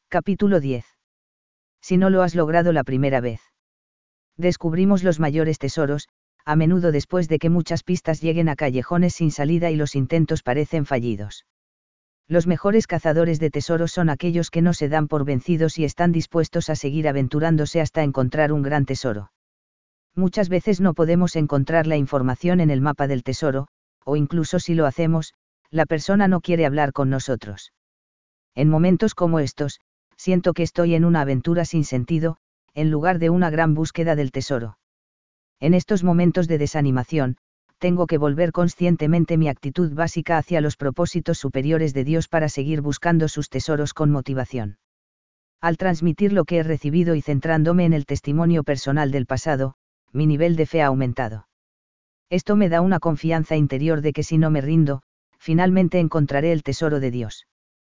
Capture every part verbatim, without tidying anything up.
Capítulo diez. Si no lo has logrado la primera vez. Descubrimos los mayores tesoros, a menudo después de que muchas pistas lleguen a callejones sin salida y los intentos parecen fallidos. Los mejores cazadores de tesoros son aquellos que no se dan por vencidos y están dispuestos a seguir aventurándose hasta encontrar un gran tesoro. Muchas veces no podemos encontrar la información en el mapa del tesoro, o incluso si lo hacemos, la persona no quiere hablar con nosotros. En momentos como estos, siento que estoy en una aventura sin sentido, en lugar de una gran búsqueda del tesoro. En estos momentos de desanimación, tengo que volver conscientemente mi actitud básica hacia los propósitos superiores de Dios para seguir buscando sus tesoros con motivación. Al transmitir lo que he recibido y centrándome en el testimonio personal del pasado, mi nivel de fe ha aumentado. Esto me da una confianza interior de que si no me rindo, finalmente encontraré el tesoro de Dios.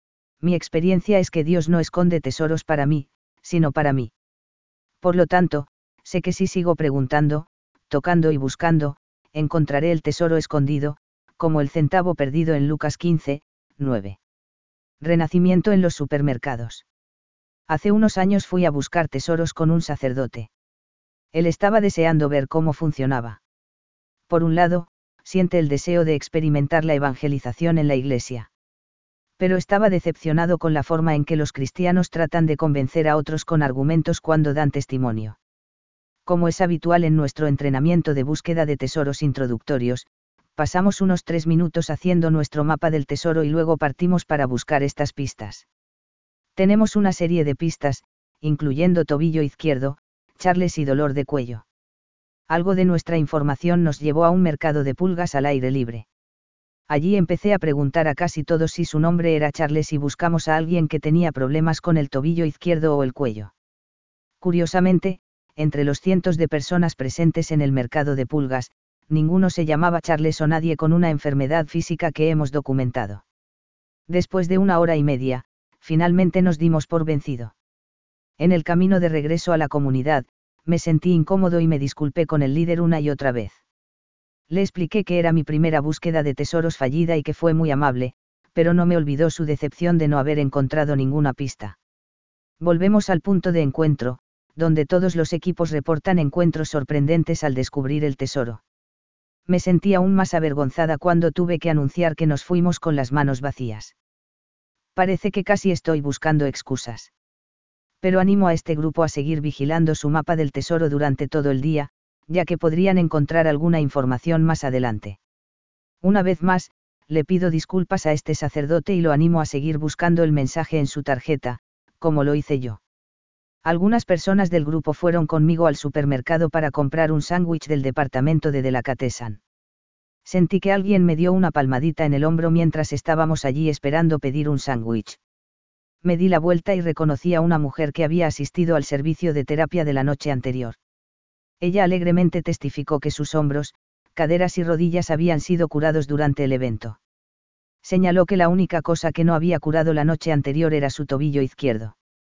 Mi experiencia es que Dios no esconde tesoros para mí, sino para mí. Por lo tanto, sé que si sigo preguntando, tocando y buscando, encontraré el tesoro escondido, como el centavo perdido en Lucas quince, nueve. Renacimiento en los supermercados. Hace unos años fui a buscar tesoros con un sacerdote. Él estaba deseando ver cómo funcionaba. Por un lado, siente el deseo de experimentar la evangelización en la iglesia. Pero estaba decepcionado con la forma en que los cristianos tratan de convencer a otros con argumentos cuando dan testimonio. Como es habitual en nuestro entrenamiento de búsqueda de tesoros introductorios, pasamos unos tres minutos haciendo nuestro mapa del tesoro y luego partimos para buscar estas pistas. Tenemos una serie de pistas, incluyendo tobillo izquierdo, Charles y dolor de cuello. Algo de nuestra información nos llevó a un mercado de pulgas al aire libre. Allí empecé a preguntar a casi todos si su nombre era Charles y buscamos a alguien que tenía problemas con el tobillo izquierdo o el cuello. Curiosamente, entre los cientos de personas presentes en el mercado de pulgas, ninguno se llamaba Charles o nadie con una enfermedad física que hemos documentado. Después de una hora y media, finalmente nos dimos por vencido. En el camino de regreso a la comunidad, me sentí incómodo y me disculpé con el líder una y otra vez. Le expliqué que era mi primera búsqueda de tesoros fallida y que fue muy amable, pero no me olvidó su decepción de no haber encontrado ninguna pista. Volvemos al punto de encuentro, donde todos los equipos reportan encuentros sorprendentes al descubrir el tesoro. Me sentí aún más avergonzada cuando tuve que anunciar que nos fuimos con las manos vacías. Parece que casi estoy buscando excusas. Pero animo a este grupo a seguir vigilando su mapa del tesoro durante todo el día, ya que podrían encontrar alguna información más adelante. Una vez más, le pido disculpas a este sacerdote y lo animo a seguir buscando el mensaje en su tarjeta, como lo hice yo. Algunas personas del grupo fueron conmigo al supermercado para comprar un sándwich del departamento de Delicatessen. Sentí que alguien me dio una palmadita en el hombro mientras estábamos allí esperando pedir un sándwich. Me di la vuelta y reconocí a una mujer que había asistido al servicio de terapia de la noche anterior. Ella alegremente testificó que sus hombros, caderas y rodillas habían sido curados durante el evento. Señaló que la única cosa que no había curado la noche anterior era su tobillo izquierdo.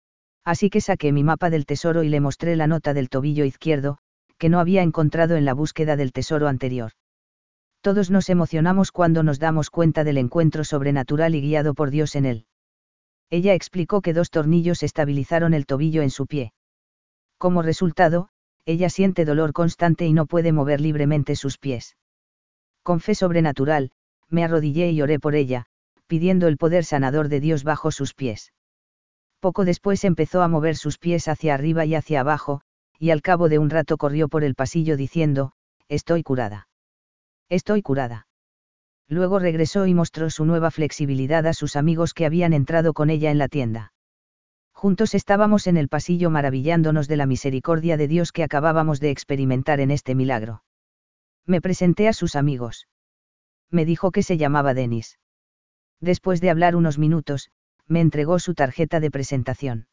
Así que saqué mi mapa del tesoro y le mostré la nota del tobillo izquierdo, que no había encontrado en la búsqueda del tesoro anterior. Todos nos emocionamos cuando nos damos cuenta del encuentro sobrenatural y guiado por Dios en él. Ella explicó que dos tornillos estabilizaron el tobillo en su pie. Como resultado, ella siente dolor constante y no puede mover libremente sus pies. Con fe sobrenatural, me arrodillé y oré por ella, pidiendo el poder sanador de Dios bajo sus pies. Poco después empezó a mover sus pies hacia arriba y hacia abajo, y al cabo de un rato corrió por el pasillo diciendo, «Estoy curada. Estoy curada». Luego regresó y mostró su nueva flexibilidad a sus amigos que habían entrado con ella en la tienda. Juntos estábamos en el pasillo maravillándonos de la misericordia de Dios que acabábamos de experimentar en este milagro. Me presenté a sus amigos. Me dijo que se llamaba Dennis. Después de hablar unos minutos, me entregó su tarjeta de presentación.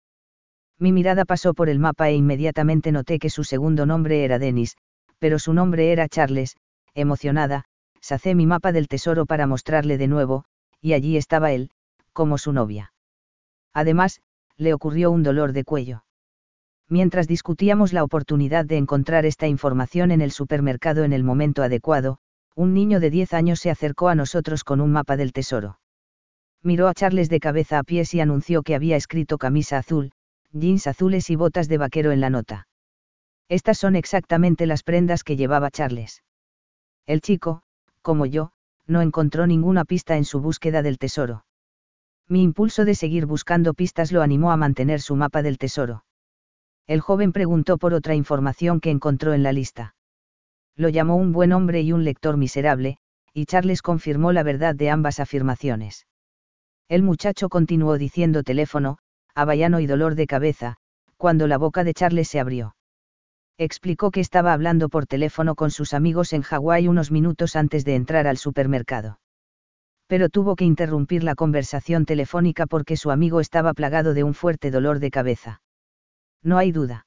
Mi mirada pasó por el mapa e inmediatamente noté que su segundo nombre era Dennis, pero su nombre era Charles. Emocionada, sacé mi mapa del tesoro para mostrarle de nuevo, y allí estaba él, como su novia. Además, le ocurrió un dolor de cuello. Mientras discutíamos la oportunidad de encontrar esta información en el supermercado en el momento adecuado, un niño de diez años se acercó a nosotros con un mapa del tesoro. Miró a Charles de cabeza a pies y anunció que había escrito camisa azul, jeans azules y botas de vaquero en la nota. Estas son exactamente las prendas que llevaba Charles. El chico, como yo, no encontró ninguna pista en su búsqueda del tesoro. Mi impulso de seguir buscando pistas lo animó a mantener su mapa del tesoro. El joven preguntó por otra información que encontró en la lista. Lo llamó un buen hombre y un lector miserable, y Charles confirmó la verdad de ambas afirmaciones. El muchacho continuó diciendo teléfono, avallano y dolor de cabeza, cuando la boca de Charles se abrió. Explicó que estaba hablando por teléfono con sus amigos en Hawái unos minutos antes de entrar al supermercado. Pero tuvo que interrumpir la conversación telefónica porque su amigo estaba plagado de un fuerte dolor de cabeza. No hay duda.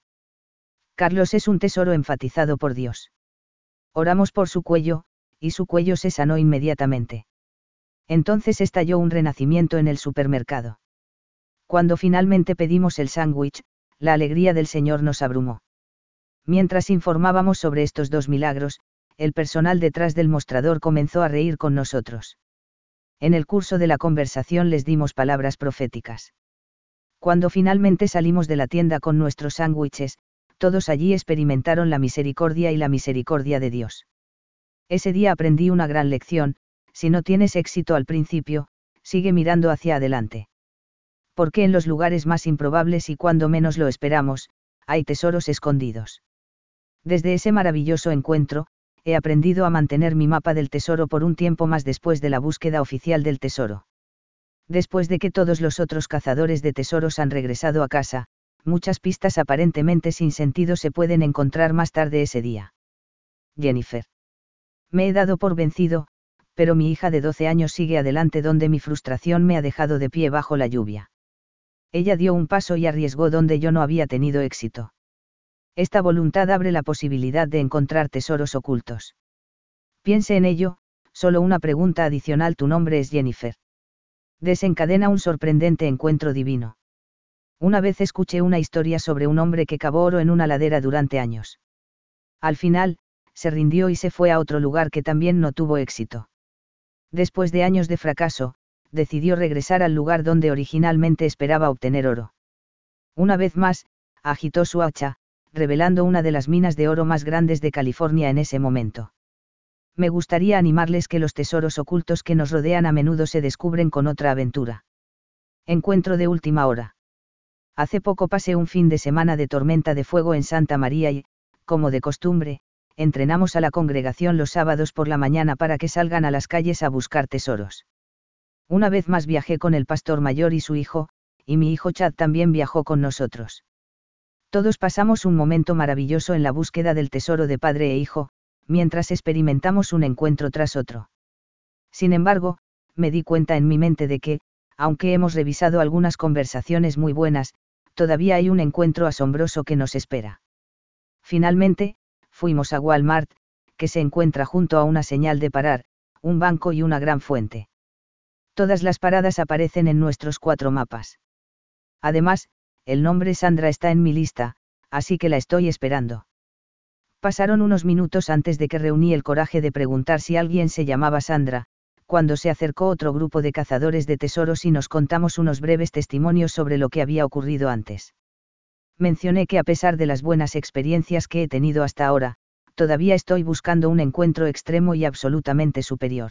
Carlos es un tesoro enfatizado por Dios. Oramos por su cuello, y su cuello se sanó inmediatamente. Entonces estalló un renacimiento en el supermercado. Cuando finalmente pedimos el sándwich, la alegría del Señor nos abrumó. Mientras informábamos sobre estos dos milagros, el personal detrás del mostrador comenzó a reír con nosotros. En el curso de la conversación les dimos palabras proféticas. Cuando finalmente salimos de la tienda con nuestros sándwiches, todos allí experimentaron la misericordia y la misericordia de Dios. Ese día aprendí una gran lección: si no tienes éxito al principio, sigue mirando hacia adelante. Porque en los lugares más improbables y cuando menos lo esperamos, hay tesoros escondidos. Desde ese maravilloso encuentro, he aprendido a mantener mi mapa del tesoro por un tiempo más después de la búsqueda oficial del tesoro. Después de que todos los otros cazadores de tesoros han regresado a casa, muchas pistas aparentemente sin sentido se pueden encontrar más tarde ese día. Jennifer. Me he dado por vencido, pero mi hija de doce años sigue adelante donde mi frustración me ha dejado de pie bajo la lluvia. Ella dio un paso y arriesgó donde yo no había tenido éxito. Esta voluntad abre la posibilidad de encontrar tesoros ocultos. Piense en ello, solo una pregunta adicional: ¿tu nombre es Jennifer? Desencadena un sorprendente encuentro divino. Una vez escuché una historia sobre un hombre que cavó oro en una ladera durante años. Al final, se rindió y se fue a otro lugar que también no tuvo éxito. Después de años de fracaso, decidió regresar al lugar donde originalmente esperaba obtener oro. Una vez más, agitó su hacha, revelando una de las minas de oro más grandes de California en ese momento. Me gustaría animarles que los tesoros ocultos que nos rodean a menudo se descubren con otra aventura. Encuentro de última hora. Hace poco pasé un fin de semana de tormenta de fuego en Santa María y, como de costumbre, entrenamos a la congregación los sábados por la mañana para que salgan a las calles a buscar tesoros. Una vez más viajé con el pastor mayor y su hijo, y mi hijo Chad también viajó con nosotros. Todos pasamos un momento maravilloso en la búsqueda del tesoro de padre e hijo, mientras experimentamos un encuentro tras otro. Sin embargo, me di cuenta en mi mente de que, aunque hemos revisado algunas conversaciones muy buenas, todavía hay un encuentro asombroso que nos espera. Finalmente, fuimos a Walmart, que se encuentra junto a una señal de parar, un banco y una gran fuente. Todas las paradas aparecen en nuestros cuatro mapas. Además, el nombre Sandra está en mi lista, así que la estoy esperando. Pasaron unos minutos antes de que reuní el coraje de preguntar si alguien se llamaba Sandra, cuando se acercó otro grupo de cazadores de tesoros y nos contamos unos breves testimonios sobre lo que había ocurrido antes. Mencioné que a pesar de las buenas experiencias que he tenido hasta ahora, todavía estoy buscando un encuentro extremo y absolutamente superior.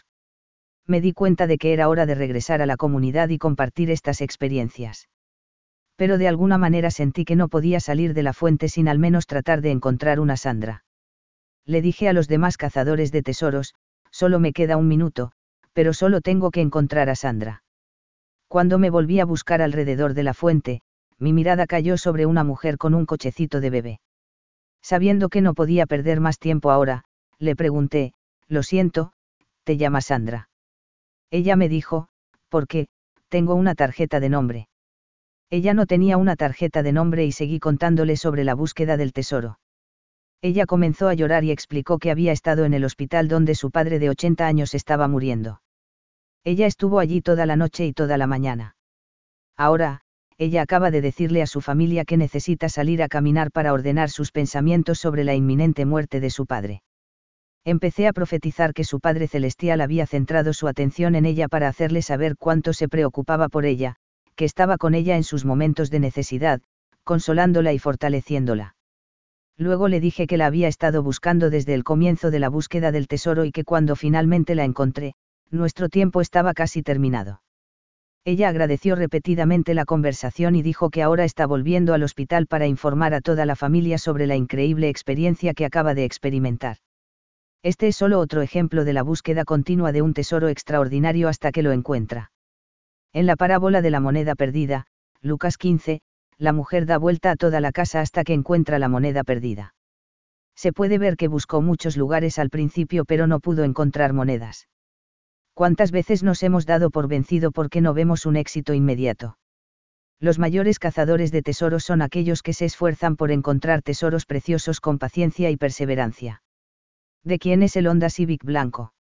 Me di cuenta de que era hora de regresar a la comunidad y compartir estas experiencias. Pero de alguna manera sentí que no podía salir de la fuente sin al menos tratar de encontrar una Sandra. Le dije a los demás cazadores de tesoros: solo me queda un minuto, pero solo tengo que encontrar a Sandra. Cuando me volví a buscar alrededor de la fuente, mi mirada cayó sobre una mujer con un cochecito de bebé. Sabiendo que no podía perder más tiempo ahora, le pregunté: lo siento, ¿te llamas Sandra? Ella me dijo: ¿por qué? Tengo una tarjeta de nombre. Ella no tenía una tarjeta de nombre y seguí contándole sobre la búsqueda del tesoro. Ella comenzó a llorar y explicó que había estado en el hospital donde su padre de ochenta años estaba muriendo. Ella estuvo allí toda la noche y toda la mañana. Ahora, ella acaba de decirle a su familia que necesita salir a caminar para ordenar sus pensamientos sobre la inminente muerte de su padre. Empecé a profetizar que su Padre Celestial había centrado su atención en ella para hacerle saber cuánto se preocupaba por ella, que estaba con ella en sus momentos de necesidad, consolándola y fortaleciéndola. Luego le dije que la había estado buscando desde el comienzo de la búsqueda del tesoro y que cuando finalmente la encontré, nuestro tiempo estaba casi terminado. Ella agradeció repetidamente la conversación y dijo que ahora está volviendo al hospital para informar a toda la familia sobre la increíble experiencia que acaba de experimentar. Este es solo otro ejemplo de la búsqueda continua de un tesoro extraordinario hasta que lo encuentra. En la parábola de la moneda perdida, Lucas quince, la mujer da vuelta a toda la casa hasta que encuentra la moneda perdida. Se puede ver que buscó muchos lugares al principio pero no pudo encontrar monedas. ¿Cuántas veces nos hemos dado por vencido porque no vemos un éxito inmediato? Los mayores cazadores de tesoros son aquellos que se esfuerzan por encontrar tesoros preciosos con paciencia y perseverancia. ¿De quién es el Honda Civic blanco?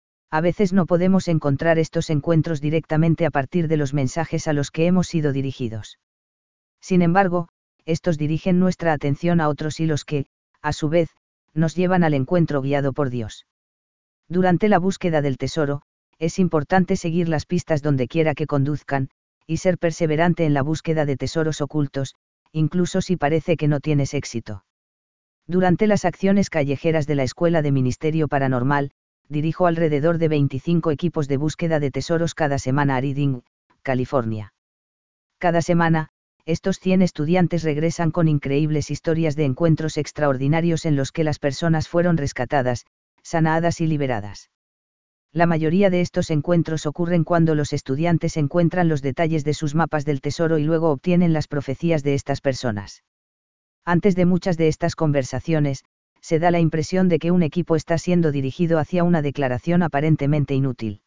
A veces no podemos encontrar estos encuentros directamente a partir de los mensajes a los que hemos sido dirigidos. Sin embargo, estos dirigen nuestra atención a otros hilos que, a su vez, nos llevan al encuentro guiado por Dios. Durante la búsqueda del tesoro, es importante seguir las pistas donde quiera que conduzcan, y ser perseverante en la búsqueda de tesoros ocultos, incluso si parece que no tienes éxito. Durante las acciones callejeras de la Escuela de Ministerio Paranormal, dirijo alrededor de veinticinco equipos de búsqueda de tesoros cada semana a Redding, California. Cada semana, estos cien estudiantes regresan con increíbles historias de encuentros extraordinarios en los que las personas fueron rescatadas, sanadas y liberadas. La mayoría de estos encuentros ocurren cuando los estudiantes encuentran los detalles de sus mapas del tesoro y luego obtienen las profecías de estas personas. Antes de muchas de estas conversaciones, se da la impresión de que un equipo está siendo dirigido hacia una declaración aparentemente inútil.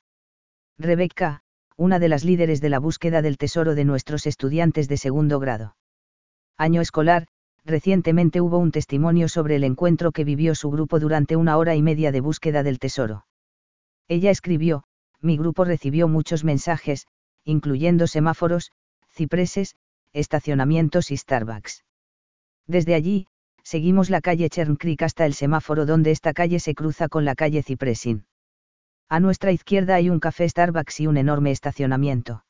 Rebecca, una de las líderes de la búsqueda del tesoro de nuestros estudiantes de segundo grado. Año escolar, recientemente hubo un testimonio sobre el encuentro que vivió su grupo durante una hora y media de búsqueda del tesoro. Ella escribió, mi grupo recibió muchos mensajes, incluyendo semáforos, cipreses, estacionamientos y Starbucks. Desde allí, seguimos la calle Chern Creek hasta el semáforo donde esta calle se cruza con la calle Cipresin. A nuestra izquierda hay un café Starbucks y un enorme estacionamiento.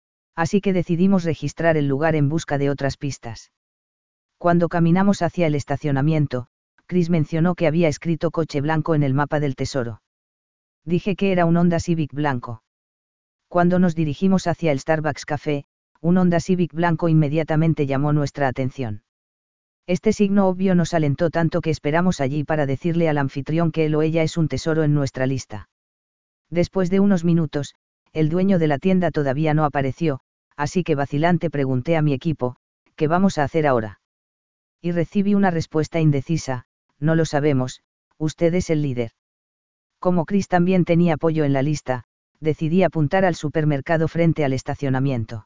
Así que decidimos registrar el lugar en busca de otras pistas. Cuando caminamos hacia el estacionamiento, Chris mencionó que había escrito coche blanco en el mapa del tesoro. Dije que era un Honda Civic blanco. Cuando nos dirigimos hacia el Starbucks Café, un Honda Civic blanco inmediatamente llamó nuestra atención. Este signo obvio nos alentó tanto que esperamos allí para decirle al anfitrión que él o ella es un tesoro en nuestra lista. Después de unos minutos, el dueño de la tienda todavía no apareció, así que vacilante pregunté a mi equipo, ¿qué vamos a hacer ahora? Y recibí una respuesta indecisa, no lo sabemos, usted es el líder. Como Chris también tenía apoyo en la lista, decidí apuntar al supermercado frente al estacionamiento.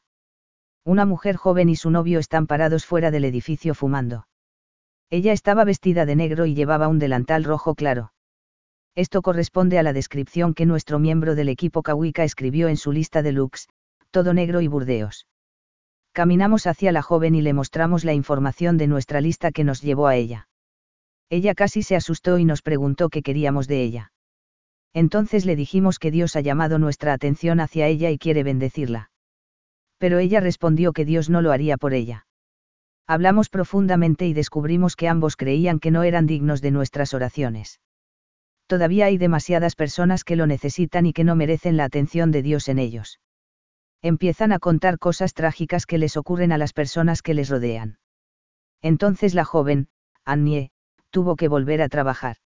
Una mujer joven y su novio están parados fuera del edificio fumando. Ella estaba vestida de negro y llevaba un delantal rojo claro. Esto corresponde a la descripción que nuestro miembro del equipo Kawika escribió en su lista de looks, todo negro y burdeos. Caminamos hacia la joven y le mostramos la información de nuestra lista que nos llevó a ella. Ella casi se asustó y nos preguntó qué queríamos de ella. Entonces le dijimos que Dios ha llamado nuestra atención hacia ella y quiere bendecirla. Pero ella respondió que Dios no lo haría por ella. Hablamos profundamente y descubrimos que ambos creían que no eran dignos de nuestras oraciones. Todavía hay demasiadas personas que lo necesitan y que no merecen la atención de Dios en ellos. Empiezan a contar cosas trágicas que les ocurren a las personas que les rodean. Entonces la joven, Annie, tuvo que volver a trabajar.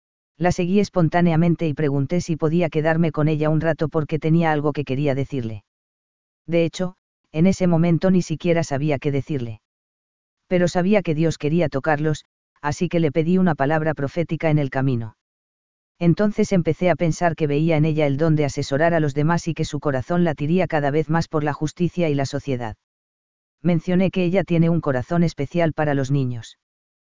La seguí espontáneamente y pregunté si podía quedarme con ella un rato porque tenía algo que quería decirle. De hecho, en ese momento ni siquiera sabía qué decirle. Pero sabía que Dios quería tocarlos, así que le pedí una palabra profética en el camino. Entonces empecé a pensar que veía en ella el don de asesorar a los demás y que su corazón latiría cada vez más por la justicia y la sociedad. Mencioné que ella tiene un corazón especial para los niños.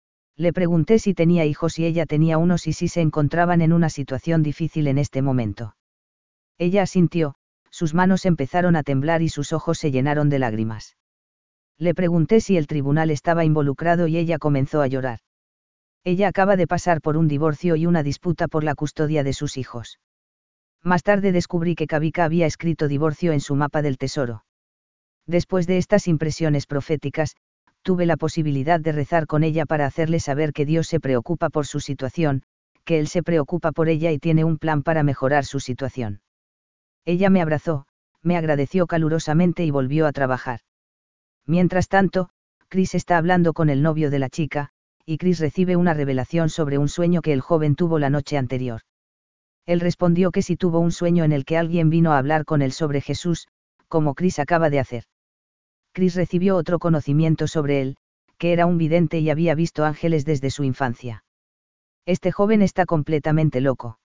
Le pregunté si tenía hijos y ella tenía unos y si se encontraban en una situación difícil en este momento. Ella asintió, sus manos empezaron a temblar y sus ojos se llenaron de lágrimas. Le pregunté si el tribunal estaba involucrado y ella comenzó a llorar. Ella acaba de pasar por un divorcio y una disputa por la custodia de sus hijos. Más tarde descubrí que Kavika había escrito divorcio en su mapa del tesoro. Después de estas impresiones proféticas, tuve la posibilidad de rezar con ella para hacerle saber que Dios se preocupa por su situación, que Él se preocupa por ella y tiene un plan para mejorar su situación. Ella me abrazó, me agradeció calurosamente y volvió a trabajar. Mientras tanto, Chris está hablando con el novio de la chica, y Chris recibe una revelación sobre un sueño que el joven tuvo la noche anterior. Él respondió que si tuvo un sueño en el que alguien vino a hablar con él sobre Jesús, como Chris acaba de hacer. Chris recibió otro conocimiento sobre él, que era un vidente y había visto ángeles desde su infancia. Este joven está completamente loco.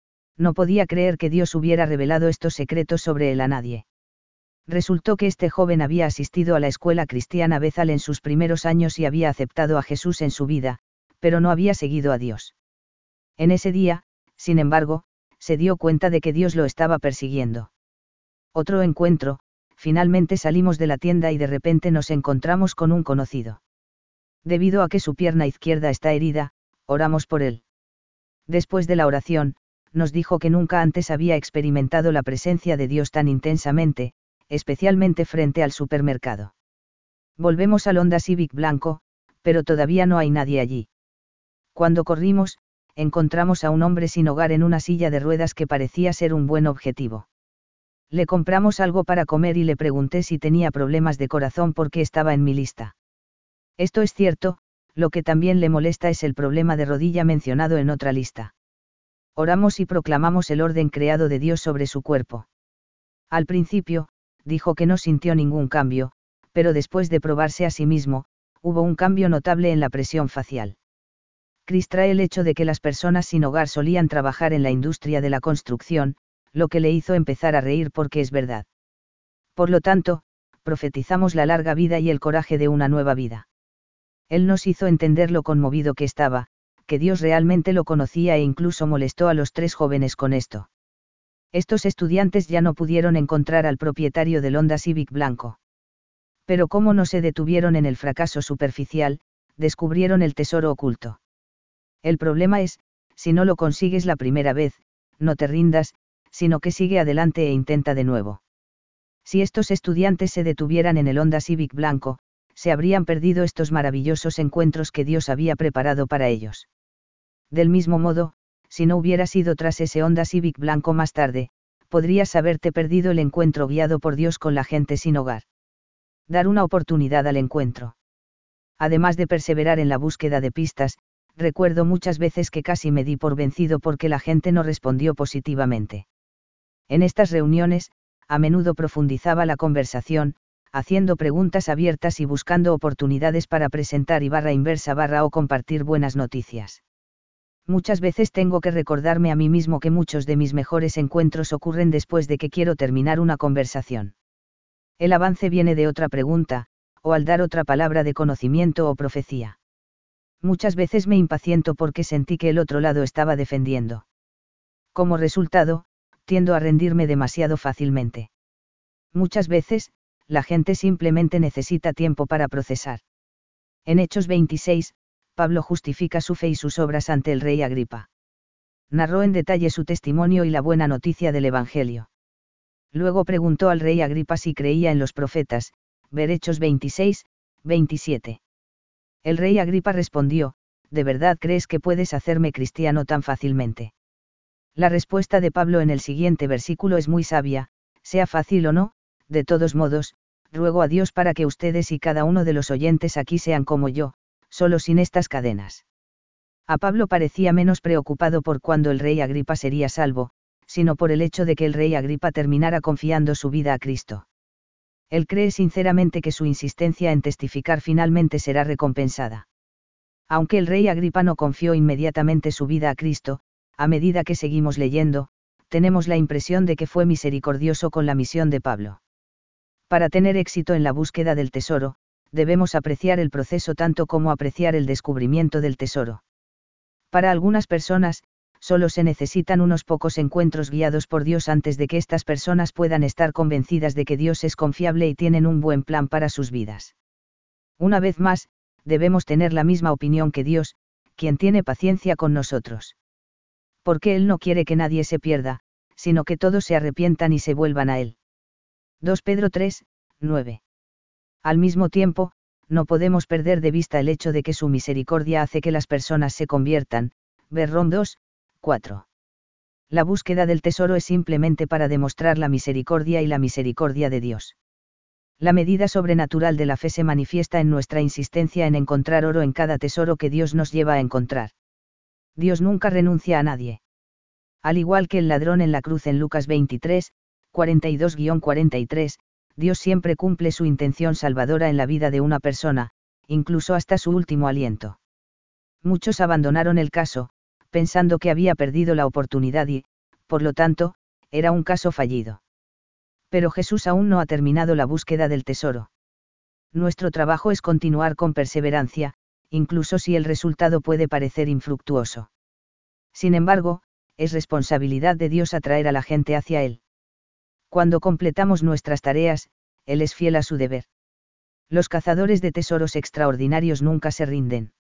No podía creer que Dios hubiera revelado estos secretos sobre él a nadie. Resultó que este joven había asistido a la escuela cristiana Bethel en sus primeros años y había aceptado a Jesús en su vida, pero no había seguido a Dios. En ese día, sin embargo, se dio cuenta de que Dios lo estaba persiguiendo. Otro encuentro, finalmente salimos de la tienda y de repente nos encontramos con un conocido. Debido a que su pierna izquierda está herida, oramos por él. Después de la oración, nos dijo que nunca antes había experimentado la presencia de Dios tan intensamente, especialmente frente al supermercado. Volvemos al Honda Civic blanco, pero todavía no hay nadie allí. Cuando corrimos, encontramos a un hombre sin hogar en una silla de ruedas que parecía ser un buen objetivo. Le compramos algo para comer y le pregunté si tenía problemas de corazón porque estaba en mi lista. Esto es cierto, lo que también le molesta es el problema de rodilla mencionado en otra lista. Oramos y proclamamos el orden creado de Dios sobre su cuerpo. Al principio, dijo que no sintió ningún cambio, pero después de probarse a sí mismo, hubo un cambio notable en la presión facial. Chris trae el hecho de que las personas sin hogar solían trabajar en la industria de la construcción, lo que le hizo empezar a reír porque es verdad. Por lo tanto, profetizamos la larga vida y el coraje de una nueva vida. Él nos hizo entender lo conmovido que estaba, que Dios realmente lo conocía e incluso molestó a los tres jóvenes con esto. Estos estudiantes ya no pudieron encontrar al propietario del Honda Civic blanco. Pero como no se detuvieron en el fracaso superficial, descubrieron el tesoro oculto. El problema es, si no lo consigues la primera vez, no te rindas, sino que sigue adelante e intenta de nuevo. Si estos estudiantes se detuvieran en el Honda Civic blanco, se habrían perdido estos maravillosos encuentros que Dios había preparado para ellos. Del mismo modo, si no hubieras ido tras ese Honda Civic blanco más tarde, podrías haberte perdido el encuentro guiado por Dios con la gente sin hogar. Dar una oportunidad al encuentro. Además de perseverar en la búsqueda de pistas, recuerdo muchas veces que casi me di por vencido porque la gente no respondió positivamente. En estas reuniones, a menudo profundizaba la conversación, haciendo preguntas abiertas y buscando oportunidades para presentar y barra inversa barra o compartir buenas noticias. Muchas veces tengo que recordarme a mí mismo que muchos de mis mejores encuentros ocurren después de que quiero terminar una conversación. El avance viene de otra pregunta, o al dar otra palabra de conocimiento o profecía. Muchas veces me impaciento porque sentí que el otro lado estaba defendiendo. Como resultado, tiendo a rendirme demasiado fácilmente. Muchas veces, la gente simplemente necesita tiempo para procesar. En Hechos veintiséis, Pablo justifica su fe y sus obras ante el rey Agripa. Narró en detalle su testimonio y la buena noticia del Evangelio. Luego preguntó al rey Agripa si creía en los profetas, ver Hechos veintiséis, veintisiete. El rey Agripa respondió, ¿de verdad crees que puedes hacerme cristiano tan fácilmente? La respuesta de Pablo en el siguiente versículo es muy sabia, sea fácil o no, de todos modos, ruego a Dios para que ustedes y cada uno de los oyentes aquí sean como yo, solo sin estas cadenas. A Pablo parecía menos preocupado por cuándo el rey Agripa sería salvo, sino por el hecho de que el rey Agripa terminara confiando su vida a Cristo. Él cree sinceramente que su insistencia en testificar finalmente será recompensada. Aunque el rey Agripa no confió inmediatamente su vida a Cristo, a medida que seguimos leyendo, tenemos la impresión de que fue misericordioso con la misión de Pablo. Para tener éxito en la búsqueda del tesoro, debemos apreciar el proceso tanto como apreciar el descubrimiento del tesoro. Para algunas personas, solo se necesitan unos pocos encuentros guiados por Dios antes de que estas personas puedan estar convencidas de que Dios es confiable y tienen un buen plan para sus vidas. Una vez más, debemos tener la misma opinión que Dios, quien tiene paciencia con nosotros. Porque Él no quiere que nadie se pierda, sino que todos se arrepientan y se vuelvan a Él. dos Pedro tres, nueve. Al mismo tiempo, no podemos perder de vista el hecho de que su misericordia hace que las personas se conviertan, ver Rom dos, cuatro. La búsqueda del tesoro es simplemente para demostrar la misericordia y la misericordia de Dios. La medida sobrenatural de la fe se manifiesta en nuestra insistencia en encontrar oro en cada tesoro que Dios nos lleva a encontrar. Dios nunca renuncia a nadie. Al igual que el ladrón en la cruz en Lucas veintitrés, cuarenta y dos a cuarenta y tres, Dios siempre cumple su intención salvadora en la vida de una persona, incluso hasta su último aliento. Muchos abandonaron el caso, pensando que había perdido la oportunidad y, por lo tanto, era un caso fallido. Pero Jesús aún no ha terminado la búsqueda del tesoro. Nuestro trabajo es continuar con perseverancia, incluso si el resultado puede parecer infructuoso. Sin embargo, es responsabilidad de Dios atraer a la gente hacia Él. Cuando completamos nuestras tareas, Él es fiel a su deber. Los cazadores de tesoros extraordinarios nunca se rinden.